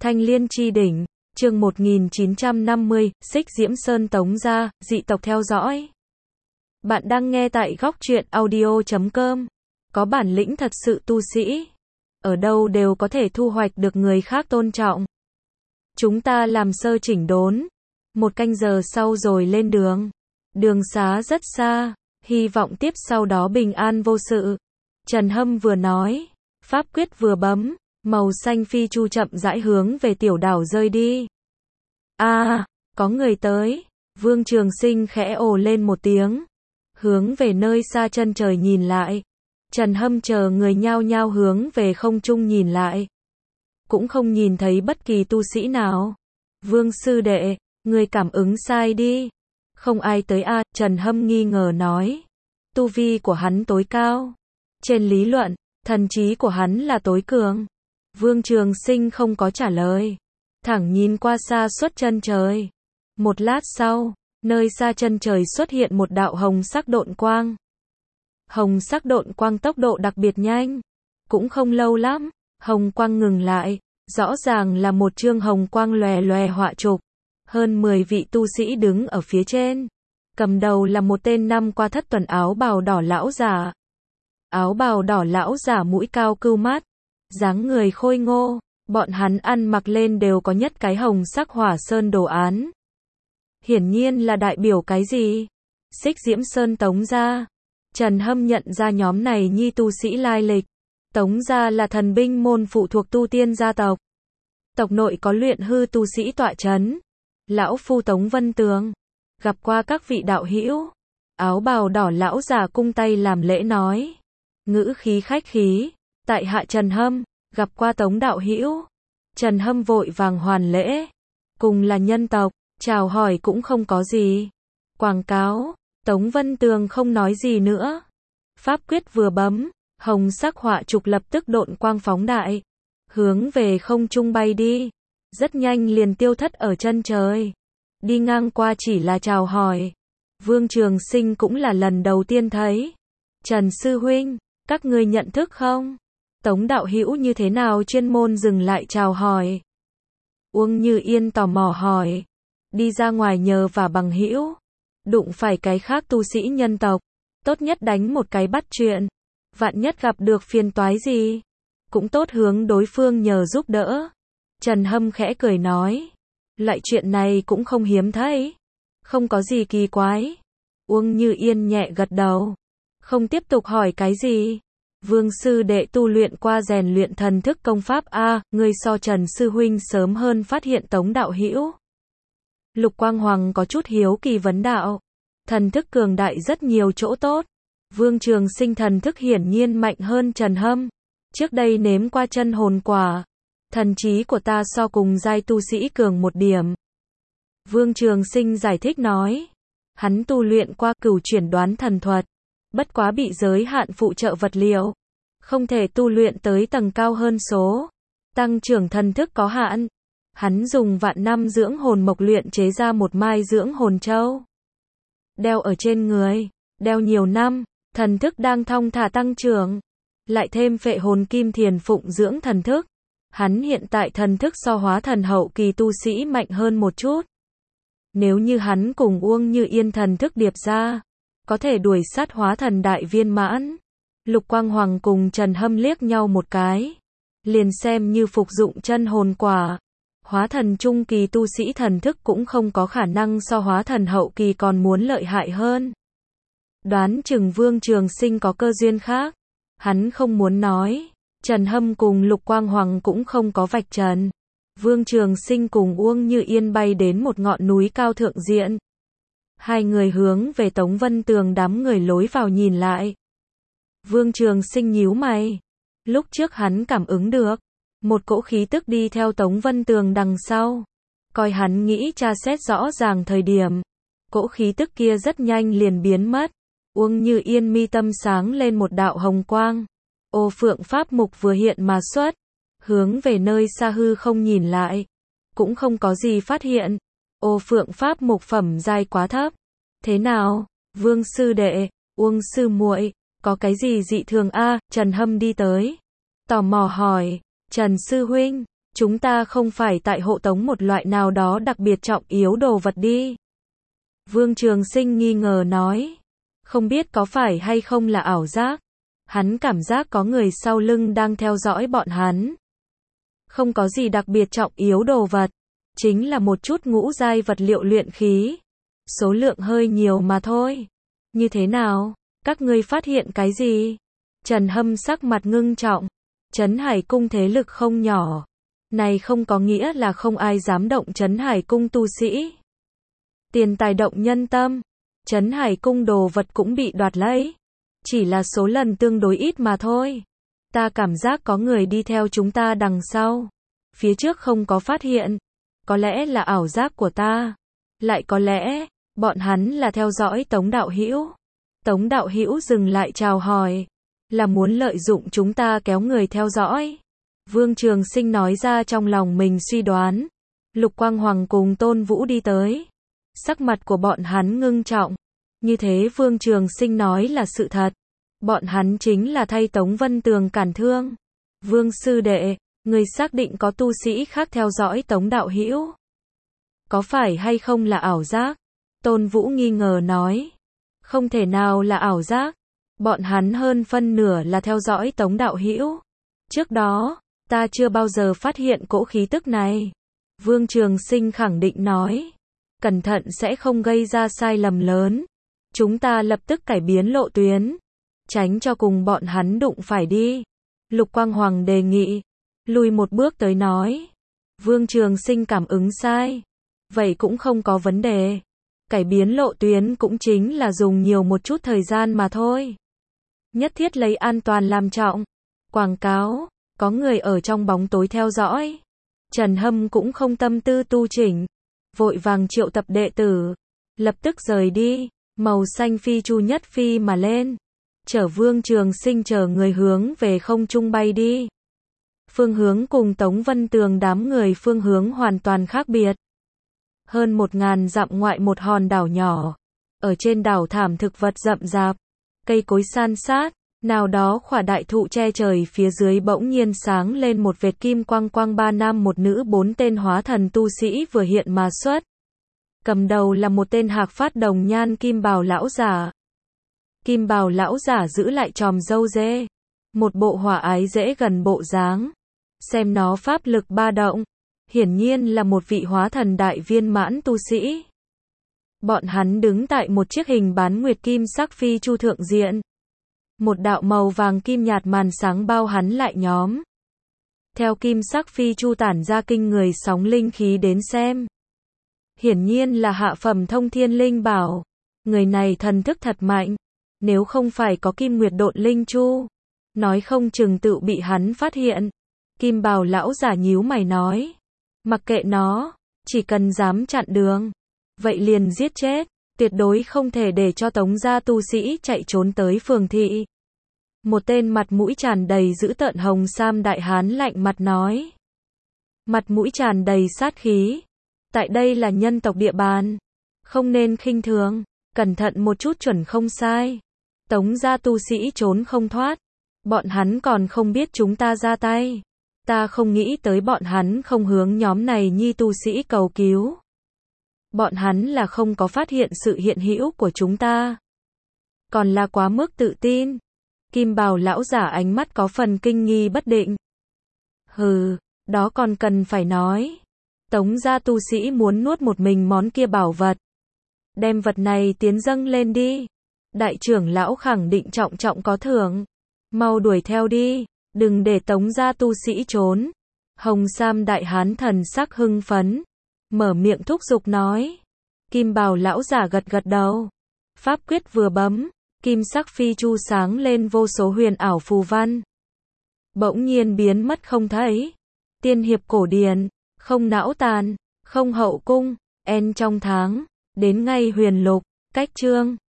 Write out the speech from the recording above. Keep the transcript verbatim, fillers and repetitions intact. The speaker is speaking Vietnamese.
Thanh Liên chi đỉnh, chương một nghìn chín trăm năm mươi, Xích Diễm Sơn Tống gia, dị tộc theo dõi. Bạn đang nghe tại góc truyện audio chấm com. Có bản lĩnh thật sự tu sĩ. Ở đâu đều có thể thu hoạch được người khác tôn trọng. Chúng ta làm sơ chỉnh đốn. Một canh giờ sau rồi lên đường. Đường xá rất xa, hy vọng tiếp sau đó bình an vô sự. Trần Hâm vừa nói, pháp quyết vừa bấm, màu xanh phi chu chậm rãi hướng về tiểu đảo rơi đi. A, à, có người tới. Vương Trường Sinh khẽ ồ lên một tiếng, hướng về nơi xa chân trời nhìn lại. Trần Hâm chờ người nhao nhao hướng về không trung nhìn lại, cũng không nhìn thấy bất kỳ tu sĩ nào. Vương sư đệ, người cảm ứng sai đi. Không ai tới a, à, Trần Hâm nghi ngờ nói. Tu vi của hắn tối cao. Trên lý luận, thần trí của hắn là tối cường. Vương Trường Sinh không có trả lời, thẳng nhìn qua xa suốt chân trời. Một lát sau, nơi xa chân trời xuất hiện một đạo hồng sắc độn quang. Hồng sắc độn quang tốc độ đặc biệt nhanh, cũng không lâu lắm, hồng quang ngừng lại, rõ ràng là một chương hồng quang lòe lòe họa trục. Hơn mười vị tu sĩ đứng ở phía trên, cầm đầu là một tên năm qua thất tuần áo bào đỏ lão giả. Áo bào đỏ lão giả mũi cao cưu mắt, dáng người khôi ngô, bọn hắn ăn mặc lên đều có nhất cái hồng sắc hỏa sơn đồ án. Hiển nhiên là đại biểu cái gì? Xích Diễm Sơn Tống gia. Trần Hâm nhận ra nhóm này nhi tu sĩ lai lịch. Tống gia là thần binh môn phụ thuộc tu tiên gia tộc. Tộc nội có luyện hư tu sĩ tọa chấn. Lão phu Tống Vân Tường, gặp qua các vị đạo hữu. Áo bào đỏ lão già cung tay làm lễ nói, ngữ khí khách khí. Tại hạ Trần Hâm, gặp qua Tống đạo hữu. Trần Hâm vội vàng hoàn lễ. Cùng là nhân tộc, chào hỏi cũng không có gì. Quảng cáo, Tống Vân Tường không nói gì nữa. Pháp quyết vừa bấm, hồng sắc họa trục lập tức độn quang phóng đại, hướng về không trung bay đi. Rất nhanh liền tiêu thất ở chân trời. Đi ngang qua chỉ là chào hỏi. Vương Trường Sinh cũng là lần đầu tiên thấy. Trần sư huynh, các ngươi nhận thức không? Tống đạo hữu như thế nào chuyên môn dừng lại chào hỏi? Uông Như Yên tò mò hỏi. Đi ra ngoài nhờ và bằng hữu, đụng phải cái khác tu sĩ nhân tộc, tốt nhất đánh một cái bắt chuyện. Vạn nhất gặp được phiền toái gì, cũng tốt hướng đối phương nhờ giúp đỡ. Trần Hâm khẽ cười nói, loại chuyện này cũng không hiếm thấy, không có gì kỳ quái. Uông Như Yên nhẹ gật đầu, không tiếp tục hỏi cái gì. Vương sư đệ tu luyện qua rèn luyện thần thức công pháp a, ngươi so Trần sư huynh sớm hơn phát hiện Tống đạo hữu. Lục Quang Hoàng có chút hiếu kỳ vấn đạo. Thần thức cường đại rất nhiều chỗ tốt. Vương Trường Sinh thần thức hiển nhiên mạnh hơn Trần Hâm. Trước đây nếm qua chân hồn quả, thần trí của ta so cùng giai tu sĩ cường một điểm. Vương Trường Sinh giải thích nói, hắn tu luyện qua cửu chuyển đoán thần thuật, bất quá bị giới hạn phụ trợ vật liệu, không thể tu luyện tới tầng cao hơn số. Tăng trưởng thần thức có hạn. Hắn dùng vạn năm dưỡng hồn mộc luyện chế ra một mai dưỡng hồn châu, đeo ở trên người, đeo nhiều năm, thần thức đang thong thả tăng trưởng. Lại thêm phệ hồn kim thiền phụng dưỡng thần thức, hắn hiện tại thần thức so hóa thần hậu kỳ tu sĩ mạnh hơn một chút. Nếu như hắn cùng Uông Như Yên thần thức điệp ra, có thể đuổi sát hóa thần đại viên mãn. Lục Quang Hoàng cùng Trần Hâm liếc nhau một cái, liền xem như phục dụng chân hồn quả, hóa thần trung kỳ tu sĩ thần thức cũng không có khả năng so hóa thần hậu kỳ còn muốn lợi hại hơn. Đoán chừng Vương Trường Sinh có cơ duyên khác, hắn không muốn nói. Trần Hâm cùng Lục Quang Hoàng cũng không có vạch trần. Vương Trường Sinh cùng Uông Như Yên bay đến một ngọn núi cao thượng diện. Hai người hướng về Tống Vân Tường đám người lối vào nhìn lại. Vương Trường Sinh nhíu mày. Lúc trước hắn cảm ứng được một cỗ khí tức đi theo Tống Vân Tường đằng sau. Coi hắn nghĩ tra xét rõ ràng thời điểm, cỗ khí tức kia rất nhanh liền biến mất. Uông Như Yên mi tâm sáng lên một đạo hồng quang. Ô Phượng Pháp Mục vừa hiện mà xuất, hướng về nơi xa hư không nhìn lại, cũng không có gì phát hiện. Ô Phượng Pháp Mục phẩm giai quá thấp. Thế nào, Vương sư đệ, Uông sư muội, có cái gì dị thường a? À, Trần Hâm đi tới, tò mò hỏi. Trần sư huynh, Chúng ta không phải tại hộ tống một loại nào đó đặc biệt trọng yếu đồ vật đi. Vương Trường Sinh nghi ngờ nói. Không biết có phải hay không là ảo giác. Hắn cảm giác có người sau lưng đang theo dõi bọn hắn. Không có gì đặc biệt trọng yếu đồ vật. Chính là một chút ngũ giai vật liệu luyện khí. Số lượng hơi nhiều mà thôi. Như thế nào? Các ngươi phát hiện cái gì? Trần Hâm sắc mặt ngưng trọng. Trấn Hải Cung thế lực không nhỏ. Này không có nghĩa là không ai dám động Trấn Hải Cung tu sĩ. Tiền tài động nhân tâm. Trấn Hải Cung đồ vật cũng bị đoạt lấy. Chỉ là số lần tương đối ít mà thôi. Ta cảm giác có người đi theo chúng ta đằng sau. Phía trước không có phát hiện. Có lẽ là ảo giác của ta. Lại có lẽ, bọn hắn là theo dõi Tống đạo hữu. Tống đạo hữu dừng lại chào hỏi. Là muốn lợi dụng chúng ta kéo người theo dõi. Vương Trường Sinh nói ra trong lòng mình suy đoán. Lục Quang Hoàng cùng Tôn Vũ đi tới. Sắc mặt của bọn hắn ngưng trọng. Như thế Vương Trường Sinh nói là sự thật. Bọn hắn chính là thay Tống Vân Tường cản thương. Vương sư đệ, người xác định có tu sĩ khác theo dõi Tống đạo hữu. Có phải hay không là ảo giác? Tôn Vũ nghi ngờ nói. Không thể nào là ảo giác. Bọn hắn hơn phân nửa là theo dõi Tống đạo hữu. Trước đó, ta chưa bao giờ phát hiện cỗ khí tức này. Vương Trường Sinh khẳng định nói. Cẩn thận sẽ không gây ra sai lầm lớn. Chúng ta lập tức cải biến lộ tuyến. Tránh cho cùng bọn hắn đụng phải đi. Lục Quang Hoàng đề nghị. Lùi một bước tới nói. Vương Trường Sinh cảm ứng sai. Vậy cũng không có vấn đề. Cải biến lộ tuyến cũng chính là dùng nhiều một chút thời gian mà thôi. Nhất thiết lấy an toàn làm trọng. Quảng cáo. Có người ở trong bóng tối theo dõi. Trần Hâm cũng không tâm tư tu chỉnh. Vội vàng triệu tập đệ tử. Lập tức rời đi. Màu xanh phi chu nhất phi mà lên. Chở Vương Trường Sinh chờ người hướng về không trung bay đi. Phương hướng cùng Tống Vân Tường đám người phương hướng hoàn toàn khác biệt. Hơn một ngàn dặm ngoại một hòn đảo nhỏ. Ở trên đảo thảm thực vật rậm rạp. Cây cối san sát. Nào đó khỏa đại thụ che trời phía dưới bỗng nhiên sáng lên một vệt kim quang quang ba nam một nữ bốn tên hóa thần tu sĩ vừa hiện mà xuất. Cầm đầu là một tên hạc phát đồng nhan kim bào lão giả. Kim bào lão giả giữ lại chòm râu dê. Một bộ hỏa ái dễ gần bộ dáng. Xem nó pháp lực ba động. Hiển nhiên là một vị hóa thần đại viên mãn tu sĩ. Bọn hắn đứng tại một chiếc hình bán nguyệt kim sắc phi chu thượng diện. Một đạo màu vàng kim nhạt màn sáng bao hắn lại nhóm. Theo kim sắc phi chu tản ra kinh người sóng linh khí đến xem. Hiển nhiên là hạ phẩm thông thiên linh bảo. Người này thần thức thật mạnh. Nếu không phải có kim nguyệt độn linh chu. Nói không chừng tự bị hắn phát hiện. Kim bào lão giả nhíu mày nói. Mặc kệ nó. Chỉ cần dám chặn đường. Vậy liền giết chết. Tuyệt đối không thể để cho Tống gia tu sĩ chạy trốn tới phường thị. Một tên mặt mũi tràn đầy dữ tợn hồng sam đại hán lạnh mặt nói. Mặt mũi tràn đầy sát khí. Tại đây là nhân tộc địa bàn. Không nên khinh thường. Cẩn thận một chút chuẩn không sai. Tống gia tu sĩ trốn không thoát. Bọn hắn còn không biết chúng ta ra tay. Ta không nghĩ tới bọn hắn không hướng nhóm này nhi tu sĩ cầu cứu. Bọn hắn là không có phát hiện sự hiện hữu của chúng ta. Còn là quá mức tự tin. Kim bào lão giả ánh mắt có phần kinh nghi bất định. Hừ, đó còn cần phải nói. Tống gia tu sĩ muốn nuốt một mình món kia bảo vật. Đem vật này tiến dâng lên đi. Đại trưởng lão khẳng định trọng trọng có thưởng. Mau đuổi theo đi. Đừng để Tống gia tu sĩ trốn. Hồng sam đại hán thần sắc hưng phấn. Mở miệng thúc giục nói. Kim bào lão giả gật gật đầu. Pháp quyết vừa bấm. Kim sắc phi chu sáng lên vô số huyền ảo phù văn. Bỗng nhiên biến mất không thấy. Tiên hiệp cổ điển. Không não tàn. Không hậu cung. En trong tháng. Đến ngay huyền lục. Cách chương.